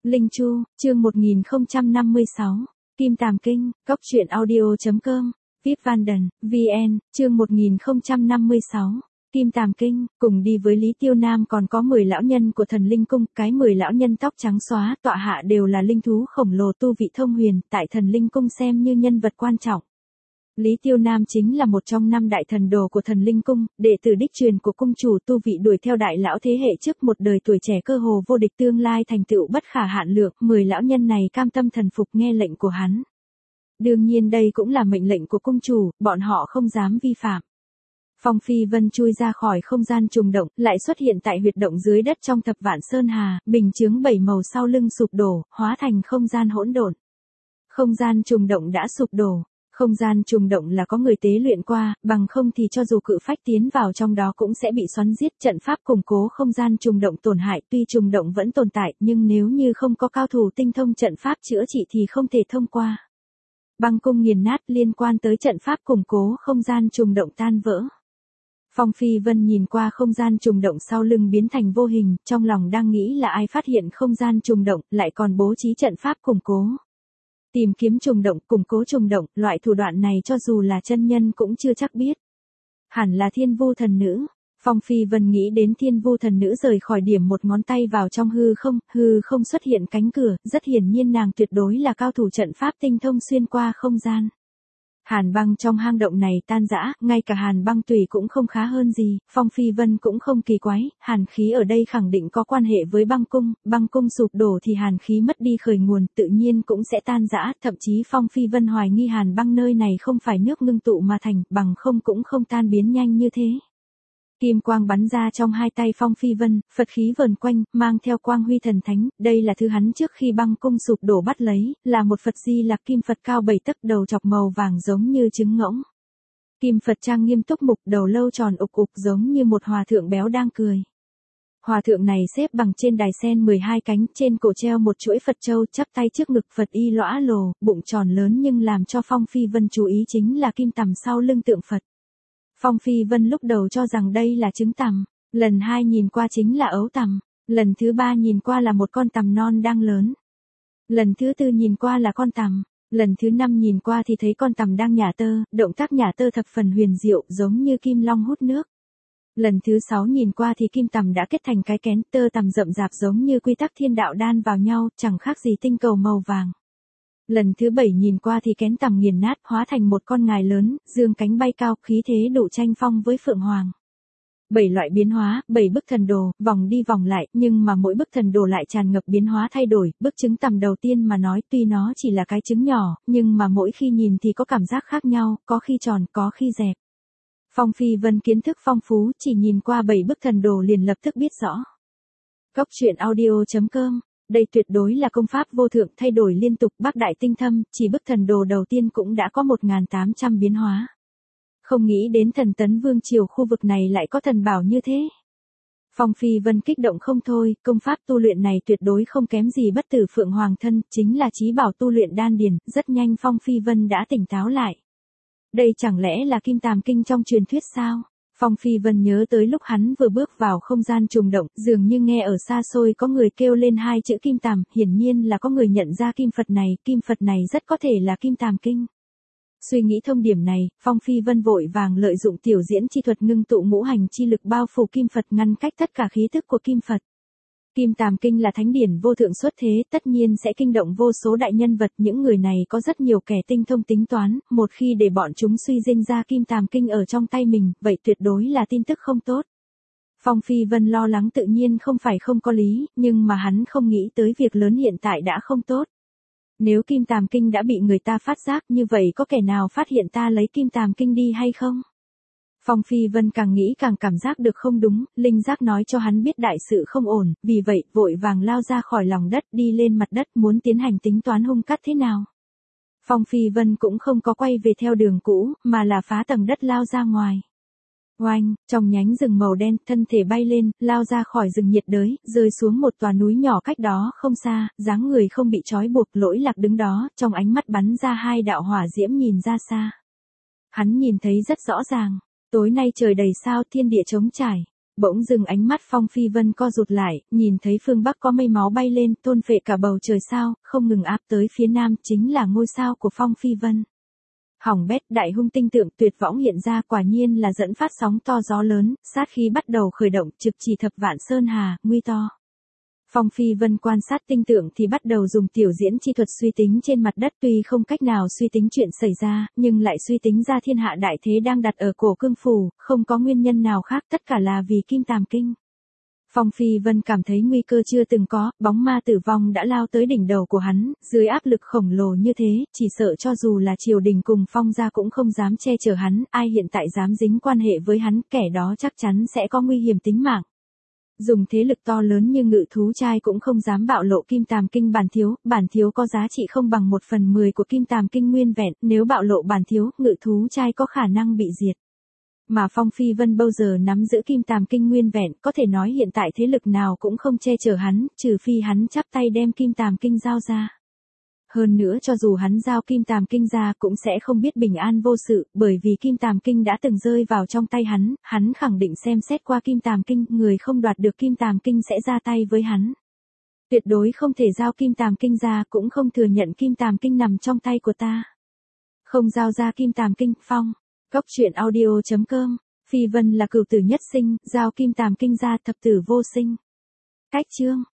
Linh Chu, chương 1056, Kim Tàm Kinh, Cốc truyện audio.com, Vip Vanden, VN, chương 1056, Kim Tàm Kinh, cùng đi với Lý Tiêu Nam còn có 10 lão nhân của thần linh cung, cái 10 lão nhân tóc trắng xóa, tọa hạ đều là linh thú khổng lồ tu vị thông huyền, tại thần linh cung xem như nhân vật quan trọng. Lý Tiêu Nam chính là một trong 5 đại thần đồ của thần linh cung, đệ tử đích truyền của cung chủ tu vị đuổi theo đại lão thế hệ trước một đời tuổi trẻ cơ hồ vô địch, tương lai thành tựu bất khả hạn lượng, 10 lão nhân này cam tâm thần phục nghe lệnh của hắn. Đương nhiên đây cũng là mệnh lệnh của cung chủ, bọn họ không dám vi phạm. Phong Phi Vân chui ra khỏi không gian trùng động, lại xuất hiện tại huyệt động dưới đất trong Thập Vạn Sơn Hà, bình chướng 7 màu sau lưng sụp đổ, hóa thành không gian hỗn độn. Không gian trùng động đã sụp đổ. Không gian trùng động là có người tế luyện qua, bằng không thì cho dù cự phách tiến vào trong đó cũng sẽ bị xoắn giết. Trận pháp củng cố không gian trùng động tổn hại, tuy trùng động vẫn tồn tại, nhưng nếu như không có cao thủ tinh thông trận pháp chữa trị thì không thể thông qua. Băng cung nghiền nát, liên quan tới trận pháp củng cố không gian trùng động tan vỡ. Phong Phi Vân nhìn qua không gian trùng động sau lưng biến thành vô hình, trong lòng đang nghĩ là ai phát hiện không gian trùng động, lại còn bố trí trận pháp củng cố. Tìm kiếm trùng động, củng cố trùng động, loại thủ đoạn này cho dù là chân nhân cũng chưa chắc biết. Hẳn là Thiên Vu thần nữ. Phong Phi Vân nghĩ đến Thiên Vu thần nữ rời khỏi điểm một ngón tay vào trong hư không xuất hiện cánh cửa, rất hiển nhiên nàng tuyệt đối là cao thủ trận pháp tinh thông xuyên qua không gian. Hàn băng trong hang động này tan rã, ngay cả hàn băng tùy cũng không khá hơn gì, Phong Phi Vân cũng không kỳ quái, hàn khí ở đây khẳng định có quan hệ với băng cung sụp đổ thì hàn khí mất đi khởi nguồn, tự nhiên cũng sẽ tan rã, thậm chí Phong Phi Vân hoài nghi hàn băng nơi này không phải nước ngưng tụ mà thành, bằng không cũng không tan biến nhanh như thế. Kim quang bắn ra trong hai tay Phong Phi Vân, Phật khí vờn quanh, mang theo quang huy thần thánh, đây là thứ hắn trước khi băng cung sụp đổ bắt lấy, là một Phật Di Lặc kim Phật cao 7 tấc, đầu chọc màu vàng giống như trứng ngỗng. Kim Phật trang nghiêm túc mục, đầu lâu tròn ục giống như một hòa thượng béo đang cười. Hòa thượng này xếp bằng trên đài sen 12 cánh, trên cổ treo một chuỗi Phật châu, chắp tay trước ngực, Phật y lõa lồ, bụng tròn lớn, nhưng làm cho Phong Phi Vân chú ý chính là kim tằm sau lưng tượng Phật. Phong Phi Vân lúc đầu cho rằng đây là trứng tằm, lần 2 nhìn qua chính là ấu tằm, lần thứ 3 nhìn qua là một con tằm non đang lớn, lần thứ 4 nhìn qua là con tằm, lần thứ 5 nhìn qua thì thấy con tằm đang nhả tơ, động tác nhả tơ thập phần huyền diệu giống như kim long hút nước. Lần thứ 6 nhìn qua thì kim tằm đã kết thành cái kén, tơ tằm rậm rạp giống như quy tắc thiên đạo đan vào nhau, chẳng khác gì tinh cầu màu vàng. Lần thứ 7 nhìn qua thì kén tằm nghiền nát, hóa thành một con ngài lớn, dương cánh bay cao, khí thế đủ tranh phong với Phượng Hoàng. 7 loại biến hóa, 7 bức thần đồ, vòng đi vòng lại, nhưng mà mỗi bức thần đồ lại tràn ngập biến hóa thay đổi. Bức trứng tằm đầu tiên mà nói, tuy nó chỉ là cái trứng nhỏ, nhưng mà mỗi khi nhìn thì có cảm giác khác nhau, có khi tròn, có khi dẹp. Phong Phi Vân kiến thức phong phú, chỉ nhìn qua 7 bức thần đồ liền lập tức biết rõ. Cốc truyện audio.com. Đây tuyệt đối là công pháp vô thượng, thay đổi liên tục, bác đại tinh thâm, chỉ bức thần đồ đầu tiên cũng đã có 1800 biến hóa. Không nghĩ đến Thần Tấn Vương triều khu vực này lại có thần bảo như thế. Phong Phi Vân kích động không thôi, công pháp tu luyện này tuyệt đối không kém gì bất tử Phượng Hoàng thân, chính là chí bảo tu luyện đan điền, rất nhanh Phong Phi Vân đã tỉnh táo lại. Đây chẳng lẽ là Kim Tàm Kinh trong truyền thuyết sao? Phong Phi Vân nhớ tới lúc hắn vừa bước vào không gian trùng động, dường như nghe ở xa xôi có người kêu lên 2 chữ Kim Tàm, hiển nhiên là có người nhận ra kim Phật này rất có thể là Kim Tàm Kinh. Suy nghĩ thông điểm này, Phong Phi Vân vội vàng lợi dụng tiểu diễn chi thuật ngưng tụ ngũ hành chi lực bao phủ kim Phật, ngăn cách tất cả khí thức của kim Phật. Kim Tàm Kinh là thánh điển vô thượng xuất thế, tất nhiên sẽ kinh động vô số đại nhân vật, những người này có rất nhiều kẻ tinh thông tính toán, một khi để bọn chúng suy dinh ra Kim Tàm Kinh ở trong tay mình, vậy tuyệt đối là tin tức không tốt. Phong Phi Vân lo lắng tự nhiên không phải không có lý, nhưng mà hắn không nghĩ tới việc lớn hiện tại đã không tốt. Nếu Kim Tàm Kinh đã bị người ta phát giác, như vậy có kẻ nào phát hiện ta lấy Kim Tàm Kinh đi hay không? Phong Phi Vân càng nghĩ càng cảm giác được không đúng, linh giác nói cho hắn biết đại sự không ổn, vì vậy, vội vàng lao ra khỏi lòng đất, đi lên mặt đất muốn tiến hành tính toán hung cắt thế nào. Phong Phi Vân cũng không có quay về theo đường cũ, mà là phá tầng đất lao ra ngoài. Oanh, trong nhánh rừng màu đen, thân thể bay lên, lao ra khỏi rừng nhiệt đới, rơi xuống một tòa núi nhỏ cách đó không xa, dáng người không bị trói buộc, Lỗi Lạc đứng đó, trong ánh mắt bắn ra 2 đạo hỏa diễm nhìn ra xa. Hắn nhìn thấy rất rõ ràng. Tối nay trời đầy sao, thiên địa trống trải. Bỗng dưng ánh mắt Phong Phi Vân co rụt lại, nhìn thấy phương Bắc có mây máu bay lên, thôn phệ cả bầu trời sao, không ngừng áp tới phía Nam, chính là ngôi sao của Phong Phi Vân. Hỏng bét, đại hung tinh tượng tuyệt võng hiện ra, quả nhiên là dẫn phát sóng to gió lớn, sát khí bắt đầu khởi động, trực chỉ thập vạn sơn hà, nguy to. Phong Phi Vân quan sát tinh tượng thì bắt đầu dùng tiểu diễn chi thuật suy tính trên mặt đất, tuy không cách nào suy tính chuyện xảy ra, nhưng lại suy tính ra thiên hạ đại thế đang đặt ở cổ cương phủ, không có nguyên nhân nào khác, tất cả là vì Kim Tàm Kinh. Phong Phi Vân cảm thấy nguy cơ chưa từng có, bóng ma tử vong đã lao tới đỉnh đầu của hắn, dưới áp lực khổng lồ như thế, chỉ sợ cho dù là triều đình cùng Phong gia cũng không dám che chở hắn, ai hiện tại dám dính quan hệ với hắn, kẻ đó chắc chắn sẽ có nguy hiểm tính mạng. Dùng thế lực to lớn như Ngự Thú Trai cũng không dám bạo lộ Kim Tàm Kinh bản thiếu có giá trị không bằng 1/10 của Kim Tàm Kinh nguyên vẹn, nếu bạo lộ bản thiếu, Ngự Thú Trai có khả năng bị diệt. Mà Phong Phi Vân bao giờ nắm giữ Kim Tàm Kinh nguyên vẹn, có thể nói hiện tại thế lực nào cũng không che chở hắn, trừ phi hắn chắp tay đem Kim Tàm Kinh giao ra. Hơn nữa cho dù hắn giao Kim Tàm Kinh ra cũng sẽ không biết bình an vô sự, bởi vì Kim Tàm Kinh đã từng rơi vào trong tay hắn khẳng định xem xét qua Kim Tàm Kinh, người không đoạt được Kim Tàm Kinh sẽ ra tay với hắn. Tuyệt đối không thể giao Kim Tàm Kinh ra, cũng không thừa nhận Kim Tàm Kinh nằm trong tay của ta. Không giao ra Kim Tàm Kinh, Phong. Góc truyện audio.com, Phi Vân là cửu tử nhất sinh, giao Kim Tàm Kinh ra thập tử vô sinh. Cách chương.